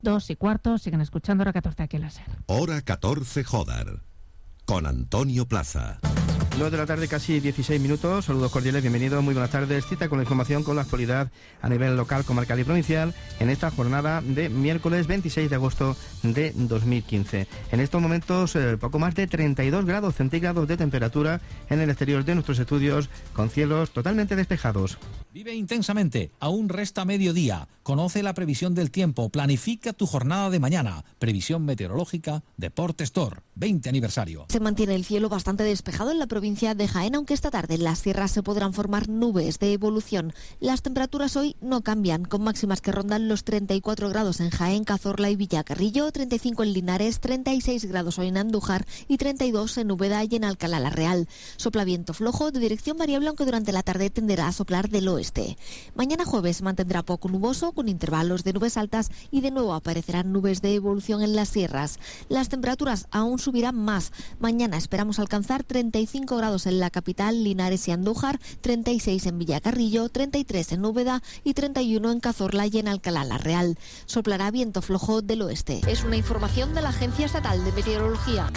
2:15, siguen escuchando Hora 14 aquí en la SER. Hora 14 Jodar, con Antonio Plaza. 2 de la tarde, casi 16 minutos. Saludos cordiales, bienvenidos, muy buenas tardes. Cita con la información, con la actualidad a nivel local, comarcal y provincial en esta jornada de miércoles 26 de agosto de 2015. En estos momentos, poco más de 32 grados centígrados de temperatura en el exterior de nuestros estudios, con cielos totalmente despejados. Vive intensamente, aún resta mediodía. Conoce la previsión del tiempo, planifica tu jornada de mañana. Previsión meteorológica, Deporte Store, 20 aniversario. Se mantiene el cielo bastante despejado en la provincia de Jaén, aunque esta tarde en las sierras se podrán formar nubes de evolución. Las temperaturas hoy no cambian, con máximas que rondan los 34 grados en Jaén, Cazorla y Villacarrillo, 35 en Linares, 36 grados hoy en Andújar y 32 en Úbeda y en Alcalá la Real. Sopla viento flojo de dirección variable, aunque durante la tarde tenderá a soplar del oeste. Mañana jueves mantendrá poco nuboso, con intervalos de nubes altas, y de nuevo aparecerán nubes de evolución en las sierras. Las temperaturas aún subirán más. Mañana esperamos alcanzar 35 grados en la capital, Linares y Andújar, 36 en Villacarrillo, 33 en Úbeda y 31 en Cazorla y en Alcalá la Real. Soplará viento flojo del oeste. Es una información de la Agencia Estatal de Meteorología.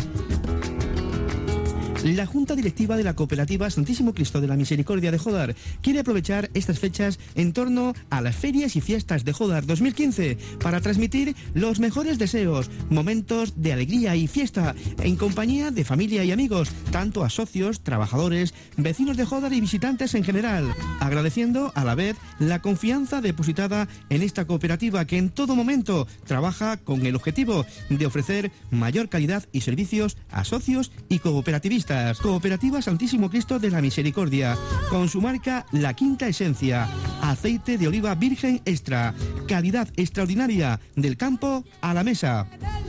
La Junta Directiva de la Cooperativa Santísimo Cristo de la Misericordia de Jodar quiere aprovechar estas fechas en torno a las ferias y fiestas de Jodar 2015 para transmitir los mejores deseos, momentos de alegría y fiesta en compañía de familia y amigos, tanto a socios, trabajadores, vecinos de Jodar y visitantes en general, agradeciendo a la vez la confianza depositada en esta cooperativa que en todo momento trabaja con el objetivo de ofrecer mayor calidad y servicios a socios y cooperativistas. Cooperativa Santísimo Cristo de la Misericordia, con su marca La Quinta Esencia, aceite de oliva virgen extra, calidad extraordinaria, del campo a la mesa.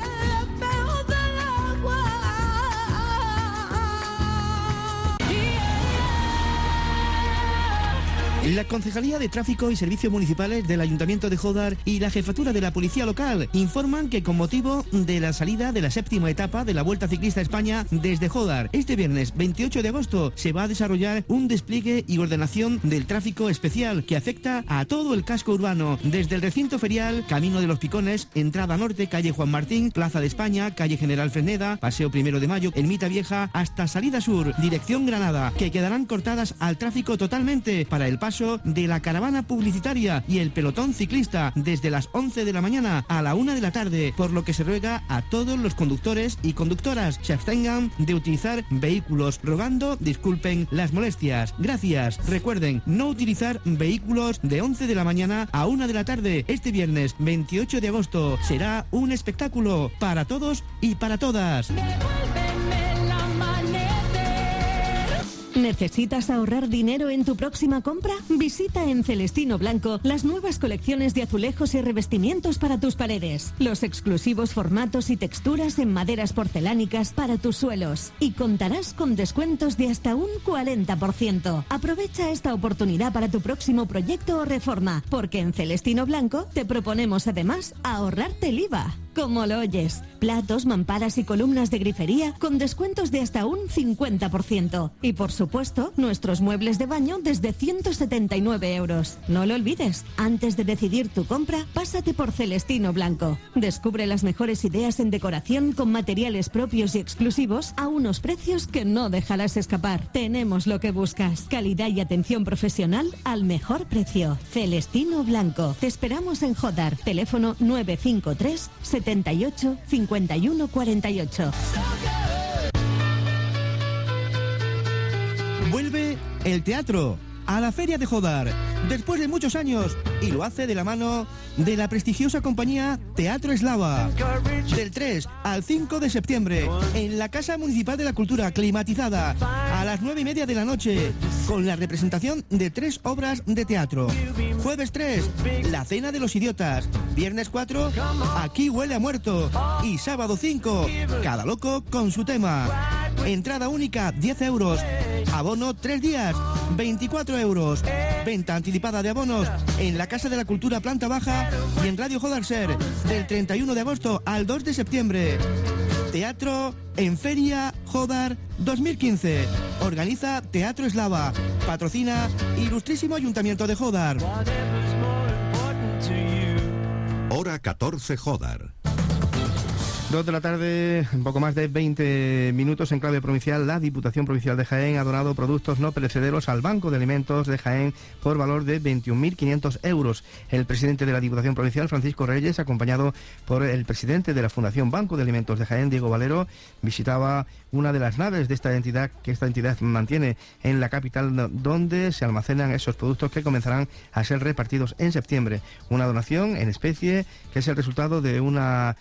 La Concejalía de Tráfico y Servicios Municipales del Ayuntamiento de Jodar y la Jefatura de la Policía Local informan que con motivo de la salida de la 7ª etapa de la Vuelta Ciclista a España desde Jodar, este viernes 28 de agosto se va a desarrollar un despliegue y ordenación del tráfico especial que afecta a todo el casco urbano, desde el recinto ferial, Camino de los Picones, entrada norte, calle Juan Martín, Plaza de España, calle General Fresneda, Paseo 1 de Mayo, Ermita Vieja, hasta salida sur, dirección Granada, que quedarán cortadas al tráfico totalmente para el paso de la caravana publicitaria y el pelotón ciclista desde las 11 de la mañana a la 1 de la tarde, por lo que se ruega a todos los conductores y conductoras se abstengan de utilizar vehículos, rogando disculpen las molestias. Gracias. Recuerden, no utilizar vehículos de 11 de la mañana a 1 de la tarde este viernes 28 de agosto. Será un espectáculo para todos y para todas. ¿Necesitas ahorrar dinero en tu próxima compra? Visita en Celestino Blanco las nuevas colecciones de azulejos y revestimientos para tus paredes, los exclusivos formatos y texturas en maderas porcelánicas para tus suelos, y contarás con descuentos de hasta un 40%. Aprovecha esta oportunidad para tu próximo proyecto o reforma, porque en Celestino Blanco te proponemos además ahorrarte el IVA. Como lo oyes, platos, mamparas y columnas de grifería con descuentos de hasta un 50%. Y por supuesto, nuestros muebles de baño desde 179 euros. No lo olvides, antes de decidir tu compra, pásate por Celestino Blanco. Descubre las mejores ideas en decoración con materiales propios y exclusivos a unos precios que no dejarás escapar. Tenemos lo que buscas, calidad y atención profesional al mejor precio. Celestino Blanco. Te esperamos en Jodar. Teléfono 953 78 51 48. Vuelve el teatro a la Feria de Jodar después de muchos años, y lo hace de la mano de la prestigiosa compañía Teatro Eslava. Del 3 al 5 de septiembre en la Casa Municipal de la Cultura, climatizada, a las 9:30 de la noche, con la representación de 3 obras de teatro. Jueves 3, La Cena de los Idiotas. Viernes 4, Aquí huele a muerto. Y sábado 5, Cada loco con su tema. Entrada única 10 euros. Abono 3 días 24 euros. Venta anticipada de abonos en la Casa de la Cultura planta baja y en Radio Jodar Ser del 31 de agosto al 2 de septiembre. Teatro en Feria Jodar 2015. Organiza Teatro Eslava. Patrocina Ilustrísimo Ayuntamiento de Jodar. Hora 14 Jodar. 2 de la tarde, un poco más de 20 minutos en clave provincial. La Diputación Provincial de Jaén ha donado productos no perecederos al Banco de Alimentos de Jaén por valor de 21.500 euros. El presidente de la Diputación Provincial, Francisco Reyes, acompañado por el presidente de la Fundación Banco de Alimentos de Jaén, Diego Valero, visitaba una de las naves de esta entidad que esta entidad mantiene en la capital, donde se almacenan esos productos que comenzarán a ser repartidos en septiembre. Una donación en especie que es el resultado de una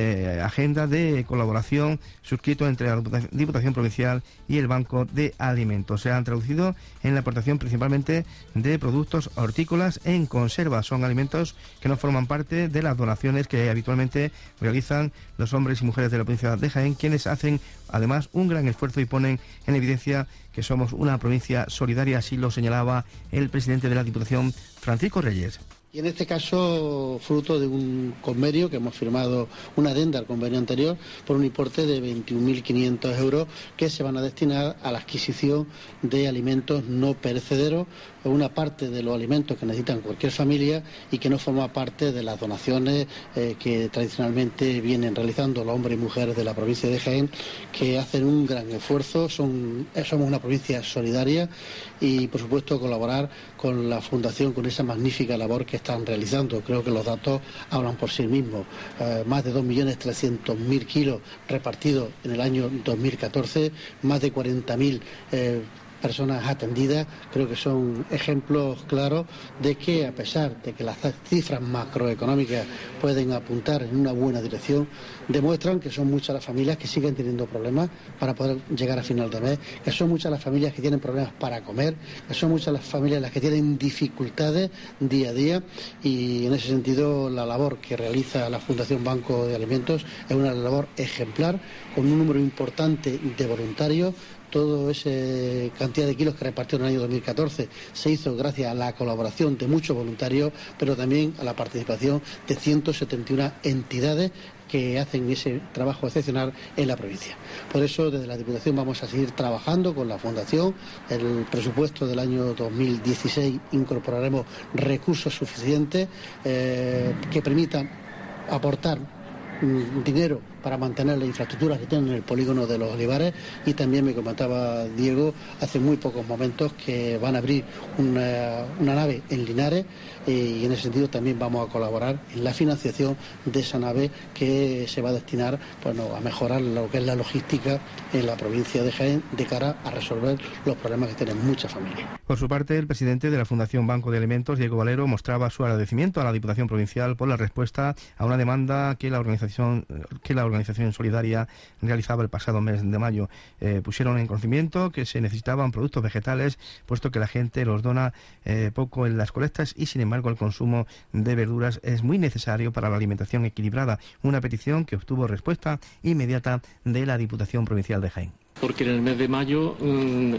agenda de colaboración suscrito entre la Diputación Provincial y el Banco de Alimentos. Se han traducido en la aportación principalmente de productos hortícolas en conserva. Son alimentos que no forman parte de las donaciones que habitualmente realizan los hombres y mujeres de la provincia de Jaén, quienes hacen además un gran esfuerzo y ponen en evidencia que somos una provincia solidaria, así lo señalaba el presidente de la Diputación, Francisco Reyes. Y en este caso, fruto de un convenio que hemos firmado, una adenda al convenio anterior, por un importe de 21.500 euros que se van a destinar a la adquisición de alimentos no perecederos, una parte de los alimentos que necesitan cualquier familia y que no forma parte de las donaciones que tradicionalmente vienen realizando los hombres y mujeres de la provincia de Jaén, que hacen un gran esfuerzo. Somos una provincia solidaria y, por supuesto, colaborar con la Fundación, con esa magnífica labor que están realizando. Creo que los datos hablan por sí mismos. Más de 2.300.000 kilos repartidos en el año 2014, más de 40.000 personas atendidas. Creo que son ejemplos claros de que, a pesar de que las cifras macroeconómicas pueden apuntar en una buena dirección, demuestran que son muchas las familias que siguen teniendo problemas para poder llegar a final de mes, que son muchas las familias que tienen problemas para comer, que son muchas las familias las que tienen dificultades día a día, y en ese sentido la labor que realiza la Fundación Banco de Alimentos es una labor ejemplar, con un número importante de voluntarios. Toda esa cantidad de kilos que repartió en el año 2014 se hizo gracias a la colaboración de muchos voluntarios, pero también a la participación de 171 entidades que hacen ese trabajo excepcional en la provincia. Por eso, desde la Diputación vamos a seguir trabajando con la Fundación. El presupuesto del año 2016 incorporaremos recursos suficientes que permitan aportar dinero para mantener las infraestructuras que tienen en el polígono de Los Olivares, y también me comentaba Diego hace muy pocos momentos que van a abrir una nave en Linares, y en ese sentido también vamos a colaborar en la financiación de esa nave, que se va a destinar a mejorar lo que es la logística en la provincia de Jaén de cara a resolver los problemas que tienen muchas familias. Por su parte, el presidente de la Fundación Banco de Alimentos, Diego Valero, mostraba su agradecimiento a la Diputación Provincial por la respuesta a una demanda que la organización solidaria realizaba el pasado mes de mayo. Pusieron en conocimiento que se necesitaban productos vegetales, puesto que la gente los dona poco en las colectas, y sin embargo el consumo de verduras es muy necesario para la alimentación equilibrada. Una petición que obtuvo respuesta inmediata de la Diputación Provincial de Jaén. Porque en el mes de mayo tenemos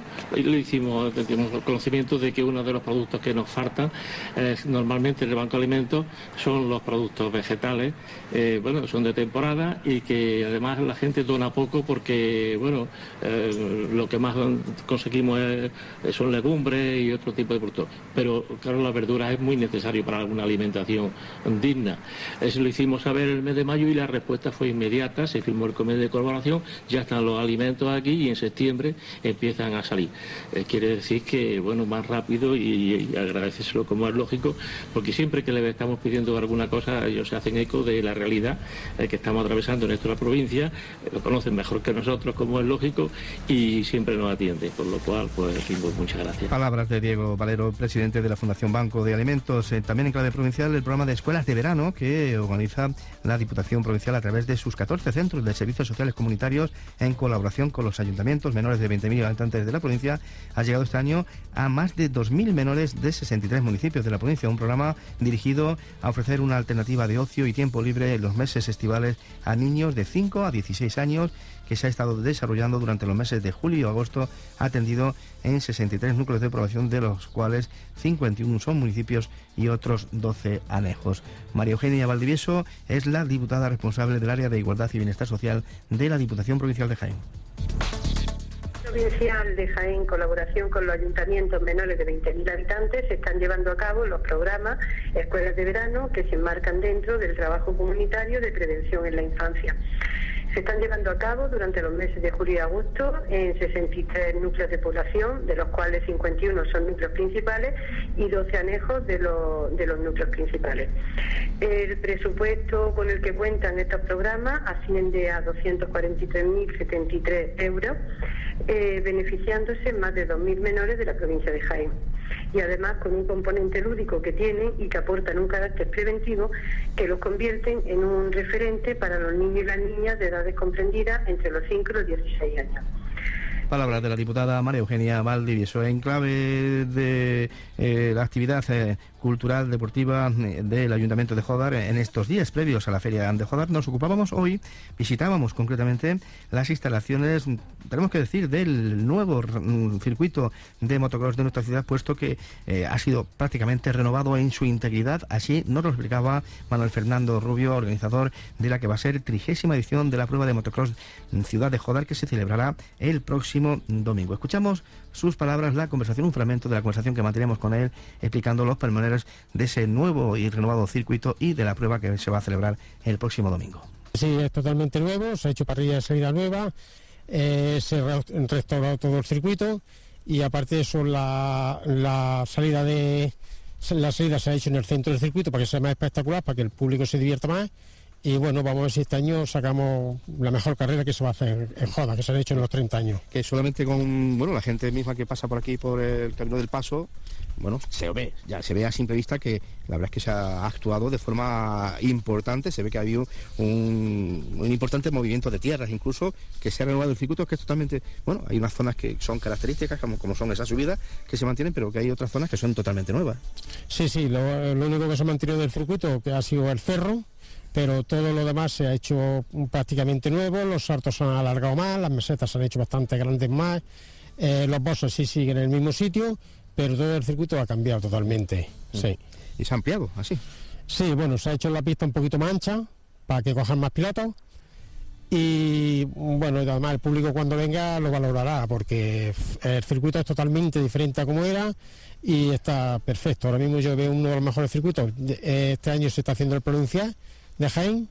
conocimiento de que uno de los productos que nos faltan normalmente en el Banco de Alimentos son los productos vegetales, son de temporada, y que además la gente dona poco porque lo que más conseguimos son legumbres y otro tipo de productos, pero claro, la verdura es muy necesario para una alimentación digna. Eso lo hicimos saber el mes de mayo y la respuesta fue inmediata. Se firmó el convenio de colaboración, ya están los alimentos aquí y en septiembre empiezan a salir. Quiere decir que, más rápido, y agradecérselo como es lógico, porque siempre que le estamos pidiendo alguna cosa, ellos se hacen eco de la realidad que estamos atravesando en nuestra provincia, lo conocen mejor que nosotros, como es lógico, y siempre nos atienden, por lo cual, muchas gracias. Palabras de Diego Valero, presidente de la Fundación Banco de Alimentos. También en clave provincial, el programa de escuelas de verano que organiza la Diputación Provincial a través de sus 14 centros de servicios sociales comunitarios, en colaboración con los ayuntamientos menores de 20.000 habitantes de la provincia, ha llegado este año a más de 2.000 menores de 63 municipios de la provincia. Un programa dirigido a ofrecer una alternativa de ocio y tiempo libre en los meses estivales a niños de 5 a 16 años, que se ha estado desarrollando durante los meses de julio y agosto, atendido en 63 núcleos de población, de los cuales 51 son municipios y otros 12 anejos. María Eugenia Valdivieso es la diputada responsable del área de Igualdad y Bienestar Social de la Diputación Provincial de Jaén. Provincial de Jaén, en colaboración con los ayuntamientos menores de 20.000 habitantes, se están llevando a cabo los programas Escuelas de Verano que se enmarcan dentro del trabajo comunitario de prevención en la infancia. Se están llevando a cabo durante los meses de julio y agosto en 63 núcleos de población, de los cuales 51 son núcleos principales y 12 anejos de los núcleos principales. El presupuesto con el que cuentan estos programas asciende a 243.073 euros, beneficiándose más de 2.000 menores de la provincia de Jaén. Y además con un componente lúdico que tienen y que aportan un carácter preventivo que los convierten en un referente para los niños y las niñas de edades comprendidas entre los 5 y los 16 años. Palabras de la diputada María Eugenia Valdivieso. En clave de la actividad cultural deportiva del Ayuntamiento de Jódar, en estos días previos a la Feria de Jódar, nos ocupábamos hoy, visitábamos concretamente las instalaciones, tenemos que decir, del nuevo circuito de motocross de nuestra ciudad, puesto que ha sido prácticamente renovado en su integridad. Así nos lo explicaba Manuel Fernando Rubio, organizador de la que va a ser 30ª edición de la prueba de motocross Ciudad de Jódar, que se celebrará el próximo domingo. Escuchamos sus palabras, la conversación, un fragmento de la conversación que mantenemos con él, explicando los pormenores de ese nuevo y renovado circuito y de la prueba que se va a celebrar el próximo domingo. Sí, es totalmente nuevo, se ha hecho parrilla de salida nueva, se ha restaurado todo el circuito y aparte de eso la salida se ha hecho en el centro del circuito para que sea más espectacular, para que el público se divierta más. Y bueno, vamos a ver si este año sacamos la mejor carrera que se va a hacer en Jódar, que se ha hecho en los 30 años. Que solamente con la gente misma que pasa por aquí, por el Camino del Paso, se ve a simple vista que la verdad es que se ha actuado de forma importante. Se ve que ha habido un importante movimiento de tierras, incluso que se ha renovado el circuito, que es totalmente, hay unas zonas que son características, como son esas subidas, que se mantienen, pero que hay otras zonas que son totalmente nuevas. Sí, lo único que se ha mantenido del circuito que ha sido el cerro, pero todo lo demás se ha hecho prácticamente nuevo, los saltos se han alargado más, las mesetas se han hecho bastante grandes más, los bosses sí siguen en el mismo sitio, pero todo el circuito ha cambiado totalmente, sí. ¿Y se ha ampliado así? Sí, se ha hecho la pista un poquito más ancha, para que cojan más pilotos, y además el público cuando venga lo valorará, porque el circuito es totalmente diferente a como era, y está perfecto. Ahora mismo yo veo uno de los mejores circuitos, este año se está haciendo el provincial de Jaén,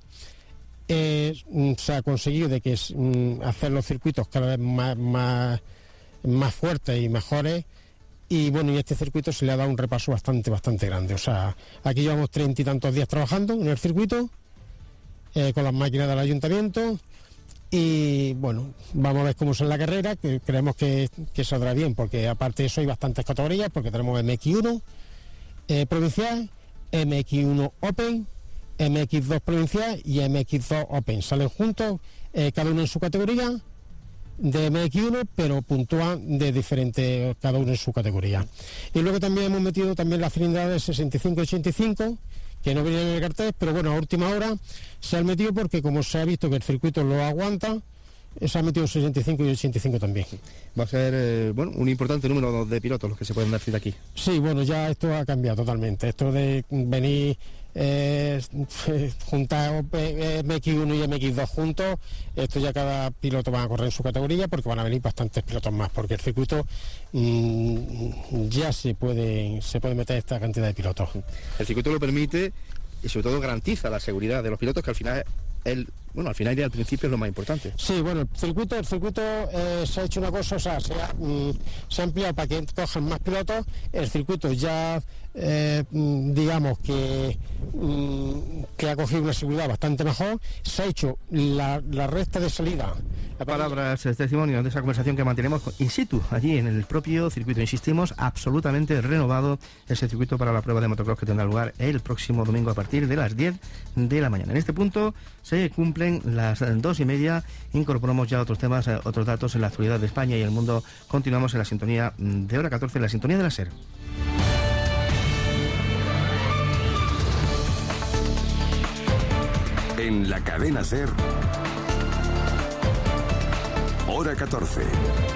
se ha conseguido de que hacer los circuitos cada vez más fuertes y mejores, y este circuito se le ha dado un repaso bastante grande. O sea, aquí llevamos 30 y tantos días trabajando en el circuito con las máquinas del ayuntamiento, y vamos a ver cómo sale la carrera, que creemos que saldrá bien, porque aparte de eso hay bastantes categorías, porque tenemos MX1 provincial, MX1 Open, MX2 provincial y MX2 Open. Salen juntos, cada uno en su categoría de MX1, pero puntúan de diferente, cada uno en su categoría. Y luego también hemos metido la cilindrada de 65 y 85, que no venían en el cartel, pero a última hora se han metido porque como se ha visto que el circuito lo aguanta, se han metido 65 y 85 también. Va a ser un importante número de pilotos los que se pueden dar cita aquí. Sí, ya esto ha cambiado totalmente. Esto de venir juntar MX1 y MX2 juntos, esto ya cada piloto va a correr en su categoría, porque van a venir bastantes pilotos más, porque el circuito ya se puede meter esta cantidad de pilotos. El circuito lo permite y sobre todo garantiza la seguridad de los pilotos, que al final al final y al principio es lo más importante. Sí, el circuito se ha hecho una cosa, se ha ampliado para que cojan más pilotos. El circuito ya digamos que ha cogido una seguridad bastante mejor. Se ha hecho la recta de salida. Palabras, testimonios de esa conversación que mantenemos in situ, allí en el propio circuito. Insistimos, absolutamente renovado ese circuito para la prueba de motocross que tendrá lugar el próximo domingo a partir de las 10 de la mañana. En este punto se cumplen las 2:30. Incorporamos ya otros temas, otros datos en la actualidad de España y el mundo. Continuamos en la sintonía de hora 14, en la sintonía de la SER. En la cadena SER, hora 14.